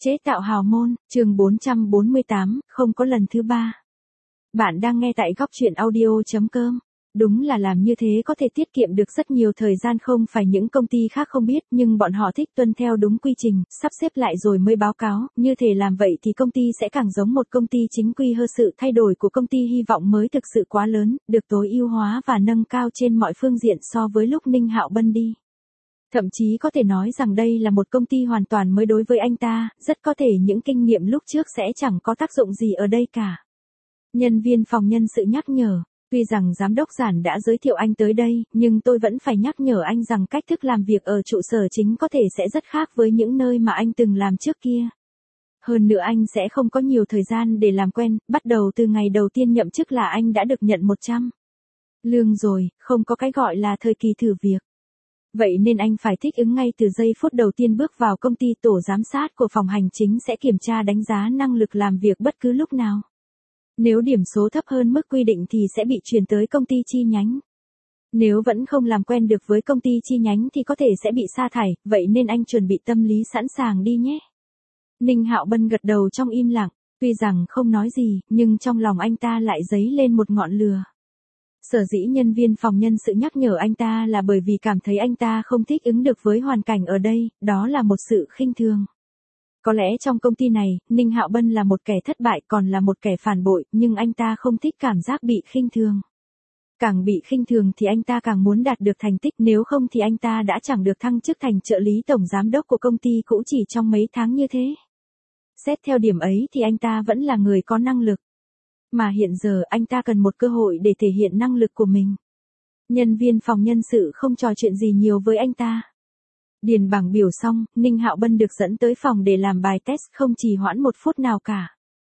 Chế tạo hào môn, chương 448, không có lần thứ ba. Bạn đang nghe tại góc truyện audio.com. Đúng là làm như thế có thể tiết kiệm được rất nhiều thời gian, không phải những công ty khác không biết, nhưng bọn họ thích tuân theo đúng quy trình, sắp xếp lại rồi mới báo cáo, như thể làm vậy thì công ty sẽ càng giống một công ty chính quy hơn. Sự thay đổi của công ty hy vọng mới thực sự quá lớn, được tối ưu hóa và nâng cao trên mọi phương diện so với lúc Ninh Hạo Bân đi. Thậm chí có thể nói rằng đây là một công ty hoàn toàn mới đối với anh ta, rất có thể những kinh nghiệm lúc trước sẽ chẳng có tác dụng gì ở đây cả. Nhân viên phòng nhân sự nhắc nhở, tuy rằng giám đốc Giản đã giới thiệu anh tới đây, nhưng tôi vẫn phải nhắc nhở anh rằng cách thức làm việc ở trụ sở chính có thể sẽ rất khác với những nơi mà anh từng làm trước kia. Hơn nữa anh sẽ không có nhiều thời gian để làm quen, bắt đầu từ ngày đầu tiên nhậm chức là anh đã được nhận 100 lương rồi, không có cái gọi là thời kỳ thử việc. Vậy nên anh phải thích ứng ngay từ giây phút đầu tiên bước vào công ty. Tổ giám sát của phòng hành chính sẽ kiểm tra đánh giá năng lực làm việc bất cứ lúc nào. Nếu điểm số thấp hơn mức quy định thì sẽ bị chuyển tới công ty chi nhánh. Nếu vẫn không làm quen được với công ty chi nhánh thì có thể sẽ bị sa thải, vậy nên anh chuẩn bị tâm lý sẵn sàng đi nhé. Ninh Hạo Bân gật đầu trong im lặng, tuy rằng không nói gì, nhưng trong lòng anh ta lại dấy lên một ngọn lửa. Sở dĩ nhân viên phòng nhân sự nhắc nhở anh ta là bởi vì cảm thấy anh ta không thích ứng được với hoàn cảnh ở đây, đó là một sự khinh thường. Có lẽ trong công ty này, Ninh Hạo Bân là một kẻ thất bại, còn là một kẻ phản bội, nhưng anh ta không thích cảm giác bị khinh thường. Càng bị khinh thường thì anh ta càng muốn đạt được thành tích, nếu không thì anh ta đã chẳng được thăng chức thành trợ lý tổng giám đốc của công ty cũ chỉ trong mấy tháng như thế. Xét theo điểm ấy thì anh ta vẫn là người có năng lực. Mà hiện giờ anh ta cần một cơ hội để thể hiện năng lực của mình. Nhân viên phòng nhân sự không trò chuyện gì nhiều với anh ta. Điền bảng biểu xong, Ninh Hạo Bân được dẫn tới phòng để làm bài test, không trì hoãn một phút nào cả.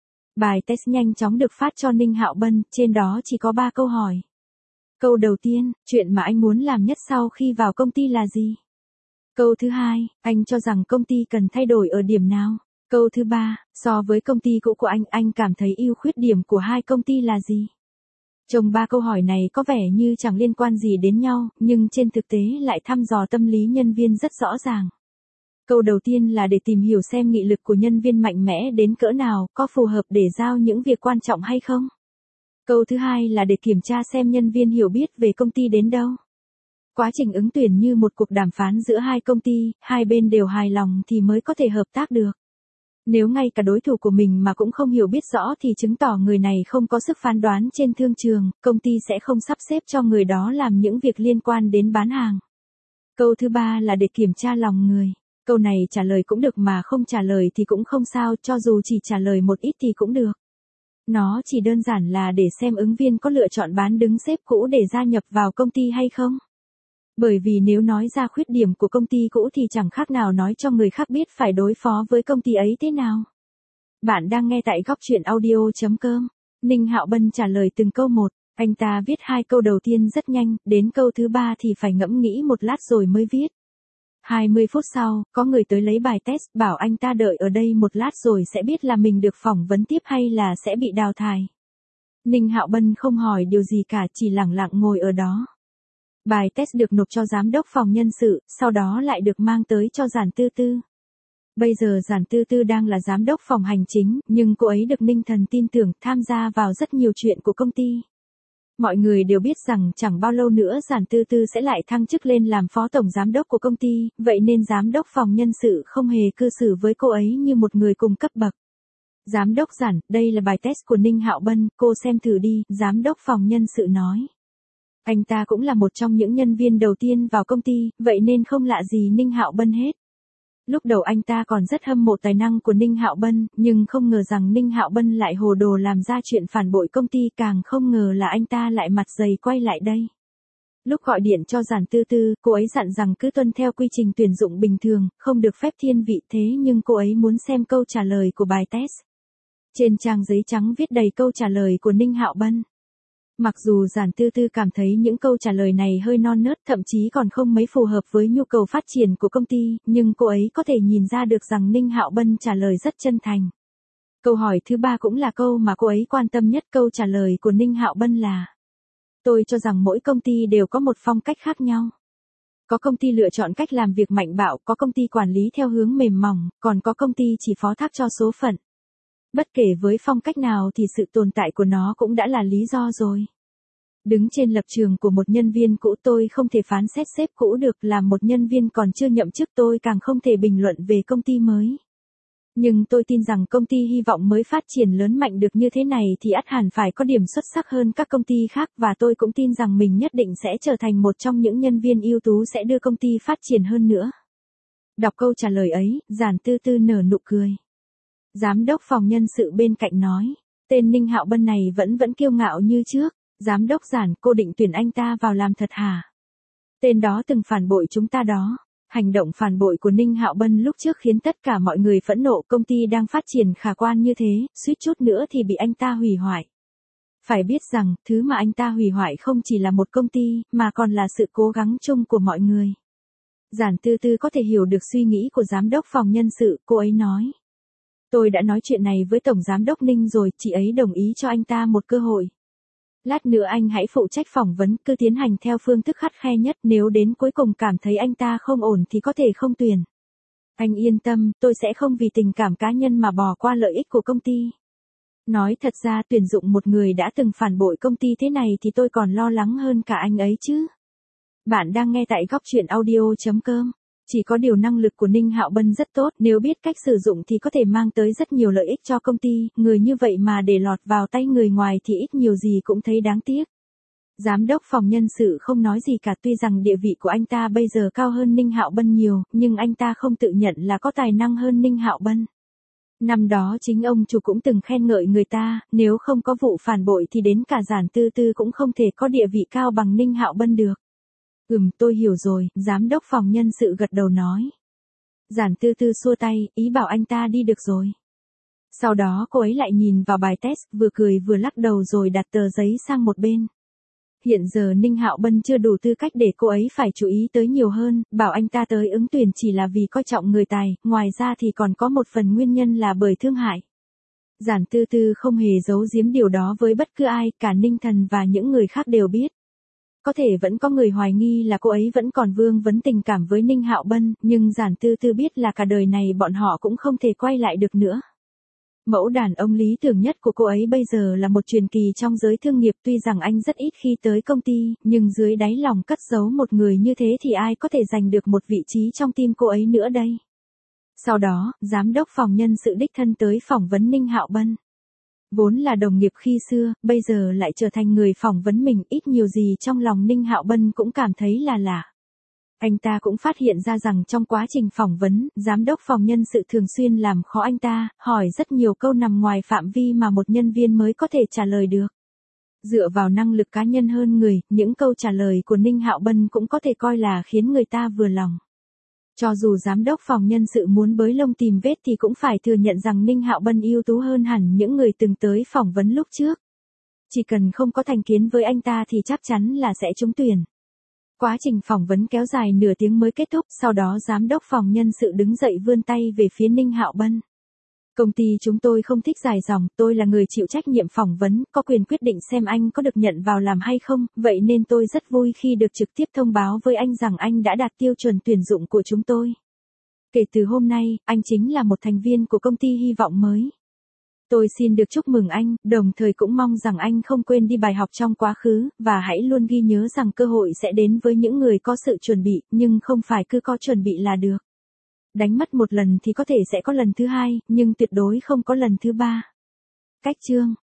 Bài test nhanh chóng được phát cho Ninh Hạo Bân, trên đó chỉ có 3 câu hỏi. Câu đầu tiên, chuyện mà anh muốn làm nhất sau khi vào công ty là gì? Câu thứ hai, anh cho rằng công ty cần thay đổi ở điểm nào? Câu thứ ba, so với công ty cũ của anh cảm thấy ưu khuyết điểm của hai công ty là gì? Trong 3 câu hỏi này có vẻ như chẳng liên quan gì đến nhau, nhưng trên thực tế lại thăm dò tâm lý nhân viên rất rõ ràng. Câu đầu tiên là để tìm hiểu xem nghị lực của nhân viên mạnh mẽ đến cỡ nào, có phù hợp để giao những việc quan trọng hay không? Câu thứ hai là để kiểm tra xem nhân viên hiểu biết về công ty đến đâu. Quá trình ứng tuyển như một cuộc đàm phán giữa hai công ty, hai bên đều hài lòng thì mới có thể hợp tác được. Nếu ngay cả đối thủ của mình mà cũng không hiểu biết rõ thì chứng tỏ người này không có sức phán đoán trên thương trường, công ty sẽ không sắp xếp cho người đó làm những việc liên quan đến bán hàng. Câu thứ ba là để kiểm tra lòng người. Câu này trả lời cũng được mà không trả lời thì cũng không sao, cho dù chỉ trả lời một ít thì cũng được. Nó chỉ đơn giản là để xem ứng viên có lựa chọn bán đứng sếp cũ để gia nhập vào công ty hay không. Bởi vì nếu nói ra khuyết điểm của công ty cũ thì chẳng khác nào nói cho người khác biết phải đối phó với công ty ấy thế nào. Bạn đang nghe tại góc truyện audio.com. Ninh Hạo Bân trả lời từng câu một. Anh ta viết 2 câu đầu tiên rất nhanh, đến câu thứ 3 thì phải ngẫm nghĩ một lát rồi mới viết. 20 phút sau, có người tới lấy bài test, bảo anh ta đợi ở đây một lát rồi sẽ biết là mình được phỏng vấn tiếp hay là sẽ bị đào thải. Ninh Hạo Bân không hỏi điều gì cả, chỉ lẳng lặng ngồi ở đó. Bài test được nộp cho giám đốc phòng nhân sự, sau đó lại được mang tới cho Giản Tư Tư. Bây giờ Giản Tư Tư đang là giám đốc phòng hành chính, nhưng cô ấy được Ninh Thần tin tưởng, tham gia vào rất nhiều chuyện của công ty. Mọi người đều biết rằng chẳng bao lâu nữa Giản Tư Tư sẽ lại thăng chức lên làm phó tổng giám đốc của công ty, vậy nên giám đốc phòng nhân sự không hề cư xử với cô ấy như một người cùng cấp bậc. Giám đốc Giản, đây là bài test của Ninh Hạo Bân, cô xem thử đi, giám đốc phòng nhân sự nói. Anh ta cũng là một trong những nhân viên đầu tiên vào công ty, vậy nên không lạ gì Ninh Hạo Bân hết. Lúc đầu anh ta còn rất hâm mộ tài năng của Ninh Hạo Bân, nhưng không ngờ rằng Ninh Hạo Bân lại hồ đồ làm ra chuyện phản bội công ty, càng không ngờ là anh ta lại mặt dày quay lại đây. Lúc gọi điện cho Giản Tư Tư, cô ấy dặn rằng cứ tuân theo quy trình tuyển dụng bình thường, không được phép thiên vị, thế nhưng cô ấy muốn xem câu trả lời của bài test. Trên trang giấy trắng viết đầy câu trả lời của Ninh Hạo Bân. Mặc dù Giản Tư Tư cảm thấy những câu trả lời này hơi non nớt, thậm chí còn không mấy phù hợp với nhu cầu phát triển của công ty, nhưng cô ấy có thể nhìn ra được rằng Ninh Hạo Bân trả lời rất chân thành. Câu hỏi thứ 3 cũng là câu mà cô ấy quan tâm nhất. Câu trả lời của Ninh Hạo Bân là: tôi cho rằng mỗi công ty đều có một phong cách khác nhau. Có công ty lựa chọn cách làm việc mạnh bạo, có công ty quản lý theo hướng mềm mỏng, còn có công ty chỉ phó thác cho số phận. Bất kể với phong cách nào thì sự tồn tại của nó cũng đã là lý do rồi. Đứng trên lập trường của một nhân viên cũ, tôi không thể phán xét sếp cũ được, làm một nhân viên còn chưa nhậm chức tôi càng không thể bình luận về công ty mới. Nhưng tôi tin rằng công ty hy vọng mới phát triển lớn mạnh được như thế này thì ắt hẳn phải có điểm xuất sắc hơn các công ty khác, và tôi cũng tin rằng mình nhất định sẽ trở thành một trong những nhân viên ưu tú sẽ đưa công ty phát triển hơn nữa. Đọc câu trả lời ấy, Giản Tư Tư nở nụ cười. Giám đốc phòng nhân sự bên cạnh nói, tên Ninh Hạo Bân này vẫn kiêu ngạo như trước. Giám đốc Giản, cô định tuyển anh ta vào làm thật hả? Tên đó từng phản bội chúng ta đó. Hành động phản bội của Ninh Hạo Bân lúc trước khiến tất cả mọi người phẫn nộ, công ty đang phát triển khả quan như thế, suýt chút nữa thì bị anh ta hủy hoại. Phải biết rằng, thứ mà anh ta hủy hoại không chỉ là một công ty, mà còn là sự cố gắng chung của mọi người. Giản Tư Tư có thể hiểu được suy nghĩ của giám đốc phòng nhân sự, cô ấy nói. Tôi đã nói chuyện này với Tổng Giám đốc Ninh rồi, chị ấy đồng ý cho anh ta một cơ hội. Lát nữa anh hãy phụ trách phỏng vấn, cứ tiến hành theo phương thức khắt khe nhất, nếu đến cuối cùng cảm thấy anh ta không ổn thì có thể không tuyển. Anh yên tâm, tôi sẽ không vì tình cảm cá nhân mà bỏ qua lợi ích của công ty. Nói thật ra tuyển dụng một người đã từng phản bội công ty thế này thì tôi còn lo lắng hơn cả anh ấy chứ. Bạn đang nghe tại góc truyện audio.com. Chỉ có điều năng lực của Ninh Hạo Bân rất tốt, nếu biết cách sử dụng thì có thể mang tới rất nhiều lợi ích cho công ty, người như vậy mà để lọt vào tay người ngoài thì ít nhiều gì cũng thấy đáng tiếc. Giám đốc phòng nhân sự không nói gì cả, tuy rằng địa vị của anh ta bây giờ cao hơn Ninh Hạo Bân nhiều, nhưng anh ta không tự nhận là có tài năng hơn Ninh Hạo Bân. Năm đó chính ông chủ cũng từng khen ngợi người ta, nếu không có vụ phản bội thì đến cả Giản Tư Tư cũng không thể có địa vị cao bằng Ninh Hạo Bân được. Tôi hiểu rồi, giám đốc phòng nhân sự gật đầu nói. Giản Tư Tư xua tay, ý bảo anh ta đi được rồi. Sau đó cô ấy lại nhìn vào bài test, vừa cười vừa lắc đầu rồi đặt tờ giấy sang một bên. Hiện giờ Ninh Hạo Bân chưa đủ tư cách để cô ấy phải chú ý tới nhiều hơn, bảo anh ta tới ứng tuyển chỉ là vì coi trọng người tài, ngoài ra thì còn có một phần nguyên nhân là bởi thương hại. Giản Tư Tư không hề giấu giếm điều đó với bất cứ ai, cả Ninh Thần và những người khác đều biết. Có thể vẫn có người hoài nghi là cô ấy vẫn còn vương vấn tình cảm với Ninh Hạo Bân, nhưng Giản Tư Tư biết là cả đời này bọn họ cũng không thể quay lại được nữa. Mẫu đàn ông lý tưởng nhất của cô ấy bây giờ là một truyền kỳ trong giới thương nghiệp, tuy rằng anh rất ít khi tới công ty, nhưng dưới đáy lòng cất giấu một người như thế thì ai có thể giành được một vị trí trong tim cô ấy nữa đây. Sau đó, giám đốc phòng nhân sự đích thân tới phỏng vấn Ninh Hạo Bân. Vốn là đồng nghiệp khi xưa, bây giờ lại trở thành người phỏng vấn mình, ít nhiều gì trong lòng Ninh Hạo Bân cũng cảm thấy là lạ. Anh ta cũng phát hiện ra rằng trong quá trình phỏng vấn, giám đốc phòng nhân sự thường xuyên làm khó anh ta, hỏi rất nhiều câu nằm ngoài phạm vi mà một nhân viên mới có thể trả lời được. Dựa vào năng lực cá nhân hơn người, những câu trả lời của Ninh Hạo Bân cũng có thể coi là khiến người ta vừa lòng. Cho dù giám đốc phòng nhân sự muốn bới lông tìm vết thì cũng phải thừa nhận rằng Ninh Hạo Bân ưu tú hơn hẳn những người từng tới phỏng vấn lúc trước. Chỉ cần không có thành kiến với anh ta thì chắc chắn là sẽ trúng tuyển. Quá trình phỏng vấn kéo dài nửa tiếng mới kết thúc, sau đó giám đốc phòng nhân sự đứng dậy vươn tay về phía Ninh Hạo Bân. Công ty chúng tôi không thích dài dòng, tôi là người chịu trách nhiệm phỏng vấn, có quyền quyết định xem anh có được nhận vào làm hay không, vậy nên tôi rất vui khi được trực tiếp thông báo với anh rằng anh đã đạt tiêu chuẩn tuyển dụng của chúng tôi. Kể từ hôm nay, anh chính là một thành viên của công ty hy vọng mới. Tôi xin được chúc mừng anh, đồng thời cũng mong rằng anh không quên đi bài học trong quá khứ, và hãy luôn ghi nhớ rằng cơ hội sẽ đến với những người có sự chuẩn bị, nhưng không phải cứ có chuẩn bị là được. Đánh mất một lần thì có thể sẽ có lần thứ hai, nhưng tuyệt đối không có lần thứ ba. Cách chương